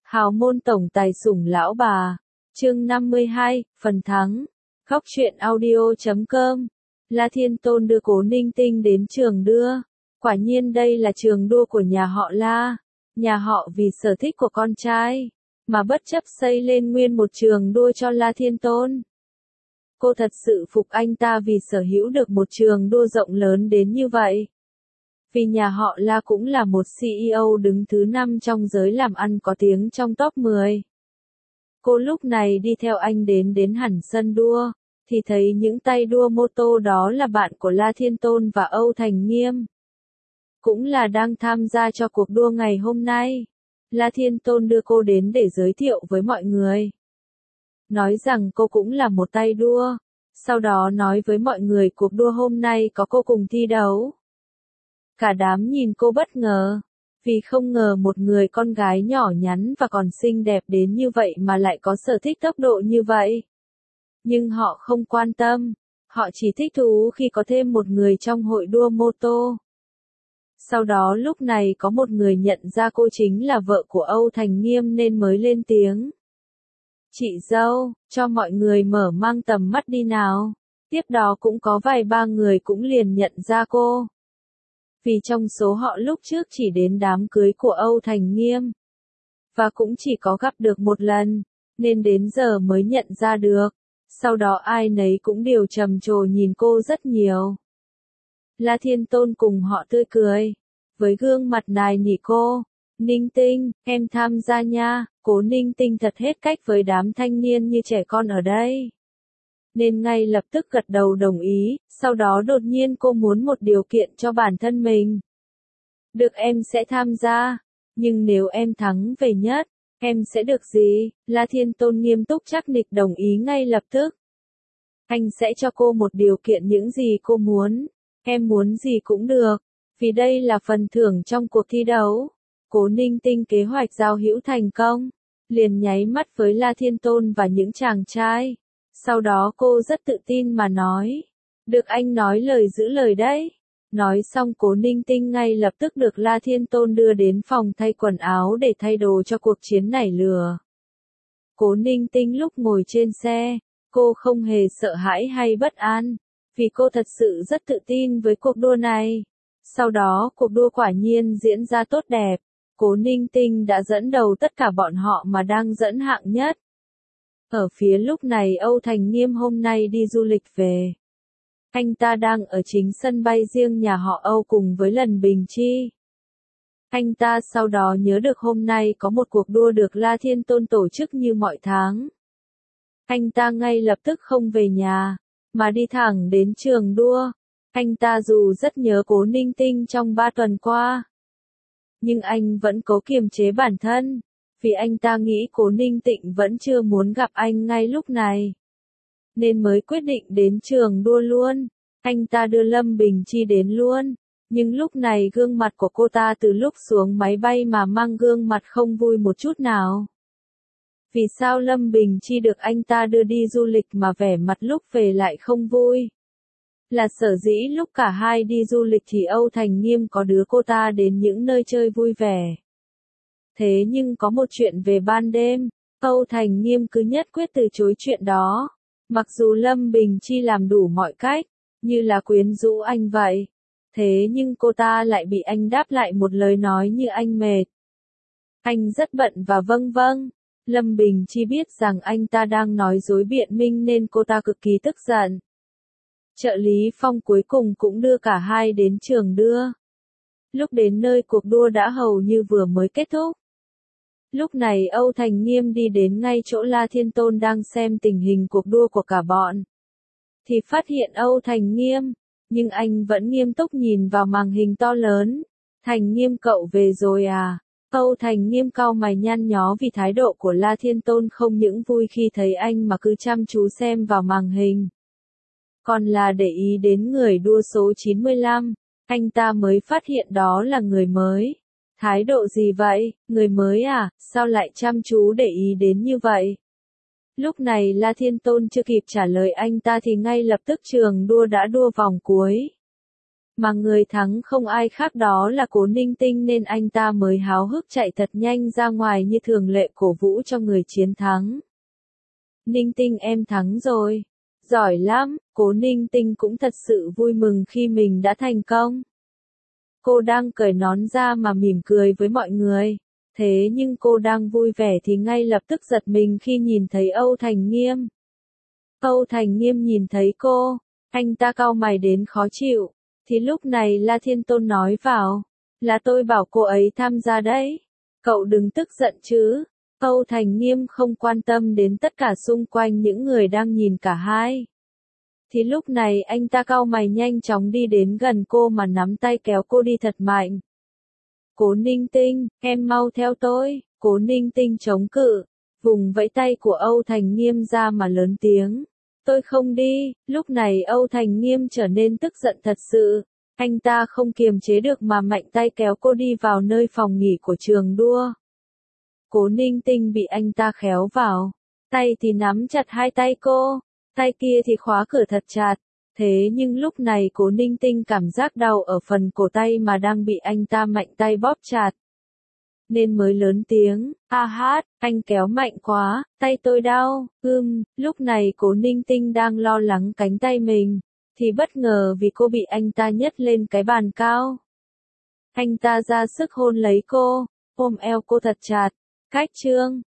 Hào môn tổng tài sủng lão bà. Chương 52, phần thắng. Khóc chuyện audio.com. La Thiên Tôn đưa Cố Ninh Tinh đến trường đưa. Quả nhiên đây là trường đua của nhà họ La. Nhà họ vì sở thích của con trai, mà bất chấp xây lên nguyên một trường đua cho La Thiên Tôn. Cô thật sự phục anh ta vì sở hữu được một trường đua rộng lớn đến như vậy. Vì nhà họ La cũng là một CEO đứng thứ 5 trong giới làm ăn có tiếng trong top 10. Cô lúc này đi theo anh đến hẳn sân đua, thì thấy những tay đua mô tô đó là bạn của La Thiên Tôn và Âu Thành Nghiêm. Cũng là đang tham gia cho cuộc đua ngày hôm nay. La Thiên Tôn đưa cô đến để giới thiệu với mọi người. Nói rằng cô cũng là một tay đua. Sau đó nói với mọi người cuộc đua hôm nay có cô cùng thi đấu. Cả đám nhìn cô bất ngờ. Vì không ngờ một người con gái nhỏ nhắn và còn xinh đẹp đến như vậy mà lại có sở thích tốc độ như vậy. Nhưng họ không quan tâm. Họ chỉ thích thú khi có thêm một người trong hội đua mô tô. Sau đó lúc này có một người nhận ra cô chính là vợ của Âu Thành Nghiêm nên mới lên tiếng. Chị dâu, cho mọi người mở mang tầm mắt đi nào. Tiếp đó cũng có vài ba người cũng liền nhận ra cô. Vì trong số họ lúc trước chỉ đến đám cưới của Âu Thành Nghiêm. Và cũng chỉ có gặp được một lần, nên đến giờ mới nhận ra được. Sau đó ai nấy cũng đều trầm trồ nhìn cô rất nhiều. La Thiên Tôn cùng họ tươi cười, với gương mặt nài nỉ cô. Ninh Tinh, em tham gia nha. Cố Ninh Tinh thật hết cách với đám thanh niên như trẻ con ở đây. Nên ngay lập tức gật đầu đồng ý, sau đó đột nhiên cô muốn một điều kiện cho bản thân mình. Được em sẽ tham gia, nhưng nếu em thắng về nhất, em sẽ được gì? La Thiên Tôn nghiêm túc chắc nịch đồng ý ngay lập tức. Anh sẽ cho cô một điều kiện những gì cô muốn, em muốn gì cũng được, vì đây là phần thưởng trong cuộc thi đấu. Cố Ninh Tinh kế hoạch giao hữu thành công, liền nháy mắt với La Thiên Tôn và những chàng trai. Sau đó cô rất tự tin mà nói, được anh nói lời giữ lời đấy. Nói xong Cố Ninh Tinh ngay lập tức được La Thiên Tôn đưa đến phòng thay quần áo để thay đồ cho cuộc chiến nảy lửa. Cố Ninh Tinh lúc ngồi trên xe, cô không hề sợ hãi hay bất an, vì cô thật sự rất tự tin với cuộc đua này. Sau đó cuộc đua quả nhiên diễn ra tốt đẹp, Cố Ninh Tinh đã dẫn đầu tất cả bọn họ mà đang dẫn hạng nhất. Ở phía lúc này Âu Thành Nghiêm hôm nay đi du lịch về. Anh ta đang ở chính sân bay riêng nhà họ Âu cùng với Lần Bình Chi. Anh ta sau đó nhớ được hôm nay có một cuộc đua được La Thiên Tôn tổ chức như mọi tháng. Anh ta ngay lập tức không về nhà, mà đi thẳng đến trường đua. Anh ta dù rất nhớ Cố Ninh Tinh trong 3 tuần qua, nhưng anh vẫn cố kiềm chế bản thân, vì anh ta nghĩ Cố Ninh Tịnh vẫn chưa muốn gặp anh ngay lúc này. Nên mới quyết định đến trường đua luôn. Anh ta đưa Lâm Bình Chi đến luôn. Nhưng lúc này gương mặt của cô ta từ lúc xuống máy bay mà mang gương mặt không vui một chút nào. Vì sao Lâm Bình Chi được anh ta đưa đi du lịch mà vẻ mặt lúc về lại không vui? Là sở dĩ lúc cả hai đi du lịch thì Âu Thành Nghiêm có đưa cô ta đến những nơi chơi vui vẻ. Thế nhưng có một chuyện về ban đêm, Âu Thành Nghiêm cứ nhất quyết từ chối chuyện đó. Mặc dù Lâm Bình Chi làm đủ mọi cách, như là quyến rũ anh vậy. Thế nhưng cô ta lại bị anh đáp lại một lời nói như anh mệt. Anh rất bận và vâng vâng. Lâm Bình Chi biết rằng anh ta đang nói dối biện minh nên cô ta cực kỳ tức giận. Trợ lý Phong cuối cùng cũng đưa cả hai đến trường đưa. Lúc đến nơi cuộc đua đã hầu như vừa mới kết thúc. Lúc này Âu Thành Nghiêm đi đến ngay chỗ La Thiên Tôn đang xem tình hình cuộc đua của cả bọn. Thì phát hiện Âu Thành Nghiêm, nhưng anh vẫn nghiêm túc nhìn vào màn hình to lớn. Thành Nghiêm cậu về rồi à? Âu Thành Nghiêm cau mày nhăn nhó vì thái độ của La Thiên Tôn không những vui khi thấy anh mà cứ chăm chú xem vào màn hình. Còn là để ý đến người đua số 95, anh ta mới phát hiện đó là người mới. Thái độ gì vậy, người mới à, sao lại chăm chú để ý đến như vậy? Lúc này La Thiên Tôn chưa kịp trả lời anh ta thì ngay lập tức trường đua đã đua vòng cuối. Mà người thắng không ai khác đó là Cố Ninh Tinh nên anh ta mới háo hức chạy thật nhanh ra ngoài như thường lệ cổ vũ cho người chiến thắng. Ninh Tinh em thắng rồi. Giỏi lắm, Cố Ninh Tinh cũng thật sự vui mừng khi mình đã thành công. Cô đang cởi nón ra mà mỉm cười với mọi người. Thế nhưng cô đang vui vẻ thì ngay lập tức giật mình khi nhìn thấy Âu Thành Nghiêm. Âu Thành Nghiêm nhìn thấy cô, anh ta cau mày đến khó chịu. Thì lúc này La Thiên Tôn nói vào, là tôi bảo cô ấy tham gia đấy. Cậu đừng tức giận chứ. Âu Thành Nghiêm không quan tâm đến tất cả xung quanh những người đang nhìn cả hai. Thì lúc này anh ta cau mày nhanh chóng đi đến gần cô mà nắm tay kéo cô đi thật mạnh. Cố Ninh Tinh, em mau theo tôi. Cố Ninh Tinh chống cự, vùng vẫy tay của Âu Thành Nghiêm ra mà lớn tiếng. Tôi không đi. Lúc này Âu Thành Nghiêm trở nên tức giận thật sự. Anh ta không kiềm chế được mà mạnh tay kéo cô đi vào nơi phòng nghỉ của trường đua. Cố Ninh Tinh bị anh ta khéo vào. Tay thì nắm chặt hai tay cô, tay kia thì khóa cửa thật chặt. Thế nhưng lúc này Cố Ninh Tinh cảm giác đau ở phần cổ tay mà đang bị anh ta mạnh tay bóp chặt. Nên mới lớn tiếng, a hát, anh kéo mạnh quá, tay tôi đau. Lúc này Cố Ninh Tinh đang lo lắng cánh tay mình, thì bất ngờ vì cô bị anh ta nhấc lên cái bàn cao. Anh ta ra sức hôn lấy cô, ôm eo cô thật chặt. Cách chương